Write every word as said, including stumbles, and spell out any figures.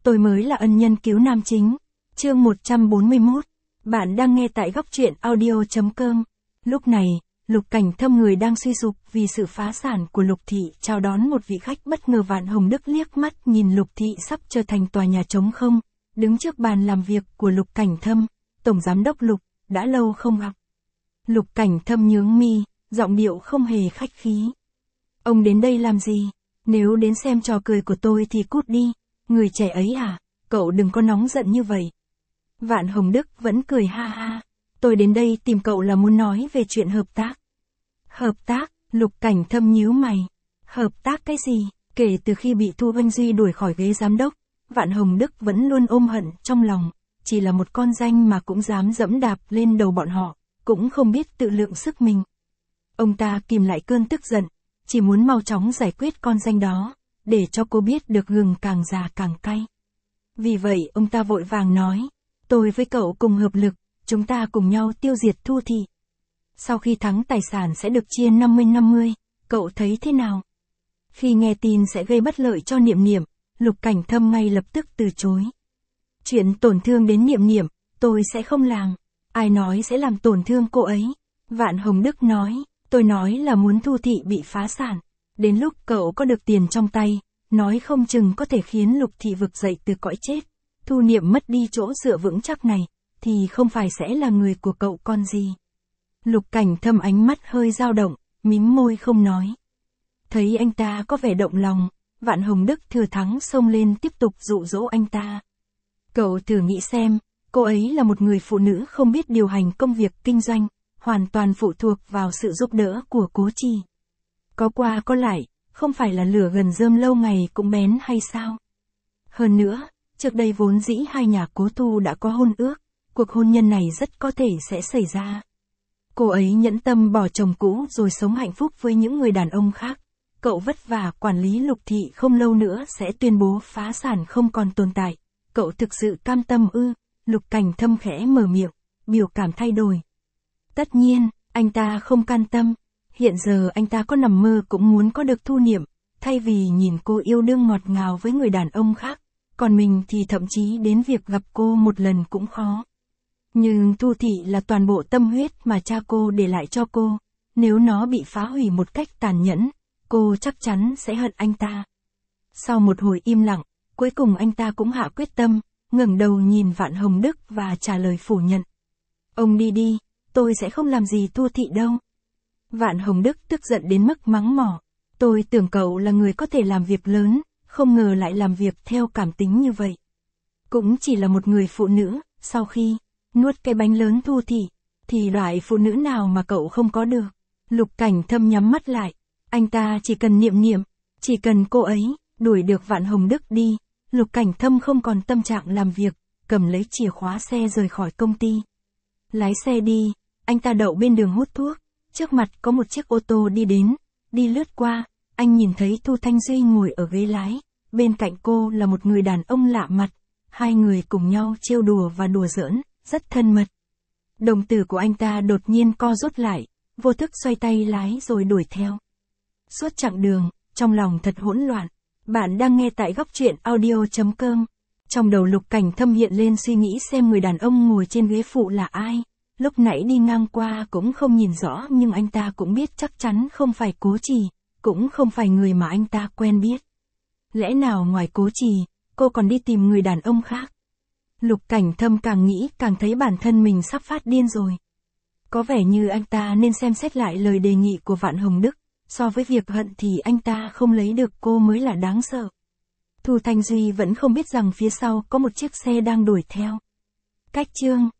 tôi mới là ân nhân cứu nam chính. Chương một trăm bốn mươi mốt. Bạn đang nghe tại góc truyện audio chấm com. Lúc này, Lục Cảnh Thâm người đang suy sụp vì sự phá sản của Lục Thị chào đón một vị khách bất ngờ. Vạn Hồng Đức liếc mắt nhìn Lục Thị sắp trở thành tòa nhà trống không, đứng trước bàn làm việc của Lục Cảnh Thâm. Tổng giám đốc Lục, đã lâu không gặp. Lục Cảnh Thâm nhướng mi, giọng điệu không hề khách khí. Ông đến đây làm gì? Nếu đến xem trò cười của tôi thì cút đi. Người trẻ ấy à, cậu đừng có nóng giận như vậy. Vạn Hồng Đức vẫn cười ha ha. Tôi đến đây tìm cậu là muốn nói về chuyện hợp tác. Hợp tác? Lục Cảnh Thâm nhíu mày. Hợp tác cái gì? Kể từ khi bị Thu Vân Duy đuổi khỏi ghế giám đốc, Vạn Hồng Đức vẫn luôn ôm hận trong lòng. Chỉ là một con danh mà cũng dám dẫm đạp lên đầu bọn họ, cũng không biết tự lượng sức mình. Ông ta kìm lại cơn tức giận, chỉ muốn mau chóng giải quyết con danh đó, để cho cô biết được gừng càng già càng cay. Vì vậy ông ta vội vàng nói, tôi với cậu cùng hợp lực, chúng ta cùng nhau tiêu diệt Thu Thị. Sau khi thắng tài sản sẽ được chia năm mươi năm mươi, cậu thấy thế nào? Khi nghe tin sẽ gây bất lợi cho Niệm Niệm, Lục Cảnh Thâm ngay lập tức từ chối. Chuyện tổn thương đến Niệm Niệm, tôi sẽ không làm. Ai nói sẽ làm tổn thương cô ấy? Vạn Hồng Đức nói, tôi nói là muốn Thu Thị bị phá sản. Đến lúc cậu có được tiền trong tay, nói không chừng có thể khiến Lục Thị vực dậy từ cõi chết. Thu Niệm mất đi chỗ dựa vững chắc này, thì không phải sẽ là người của cậu con gì. Lục Cảnh Thâm ánh mắt hơi dao động, mím môi không nói. Thấy anh ta có vẻ động lòng, Vạn Hồng Đức thừa thắng xông lên tiếp tục dụ dỗ anh ta. Cậu thử nghĩ xem, cô ấy là một người phụ nữ không biết điều hành công việc kinh doanh, hoàn toàn phụ thuộc vào sự giúp đỡ của Cố Trì. Có qua có lại, không phải là lửa gần rơm lâu ngày cũng bén hay sao? Hơn nữa, trước đây vốn dĩ hai nhà Cố Thu đã có hôn ước, cuộc hôn nhân này rất có thể sẽ xảy ra. Cô ấy nhẫn tâm bỏ chồng cũ rồi sống hạnh phúc với những người đàn ông khác. Cậu vất vả quản lý Lục Thị không lâu nữa sẽ tuyên bố phá sản không còn tồn tại. Cậu thực sự cam tâm ư? Lục Cảnh Thâm khẽ mở miệng, biểu cảm thay đổi. Tất nhiên, anh ta không can tâm. Hiện giờ anh ta có nằm mơ cũng muốn có được Thu Niệm, thay vì nhìn cô yêu đương ngọt ngào với người đàn ông khác. Còn mình thì thậm chí đến việc gặp cô một lần cũng khó. Nhưng Thu Thị là toàn bộ tâm huyết mà cha cô để lại cho cô. Nếu nó bị phá hủy một cách tàn nhẫn, cô chắc chắn sẽ hận anh ta. Sau một hồi im lặng, cuối cùng anh ta cũng hạ quyết tâm, ngẩng đầu nhìn Vạn Hồng Đức và trả lời phủ nhận. Ông đi đi, tôi sẽ không làm gì Thu Thị đâu. Vạn Hồng Đức tức giận đến mức mắng mỏ. Tôi tưởng cậu là người có thể làm việc lớn, không ngờ lại làm việc theo cảm tính như vậy. Cũng chỉ là một người phụ nữ, sau khi nuốt cái bánh lớn Thu Thị, thì loại phụ nữ nào mà cậu không có được. Lục Cảnh Thâm nhắm mắt lại. Anh ta chỉ cần Niệm Niệm, chỉ cần cô ấy, đuổi được Vạn Hồng Đức đi. Lục Cảnh Thâm không còn tâm trạng làm việc, cầm lấy chìa khóa xe rời khỏi công ty. Lái xe đi, anh ta đậu bên đường hút thuốc. Trước mặt có một chiếc ô tô đi đến, đi lướt qua, anh nhìn thấy Thu Thanh Duy ngồi ở ghế lái, bên cạnh cô là một người đàn ông lạ mặt. Hai người cùng nhau trêu đùa và đùa giỡn, rất thân mật. Đồng tử của anh ta đột nhiên co rút lại, vô thức xoay tay lái rồi đuổi theo. Suốt chặng đường, trong lòng thật hỗn loạn. Bạn đang nghe tại góc truyện audio chấm com. Trong đầu Lục Cảnh Thâm hiện lên suy nghĩ xem người đàn ông ngồi trên ghế phụ là ai. Lúc nãy đi ngang qua cũng không nhìn rõ nhưng anh ta cũng biết chắc chắn không phải Cố Trì, cũng không phải người mà anh ta quen biết. Lẽ nào ngoài Cố Trì, cô còn đi tìm người đàn ông khác? Lục Cảnh Thâm càng nghĩ càng thấy bản thân mình sắp phát điên rồi. Có vẻ như anh ta nên xem xét lại lời đề nghị của Vạn Hồng Đức. So với việc hận thì anh ta không lấy được cô mới là đáng sợ. Thu Thanh Duy vẫn không biết rằng phía sau có một chiếc xe đang đuổi theo. Cách chương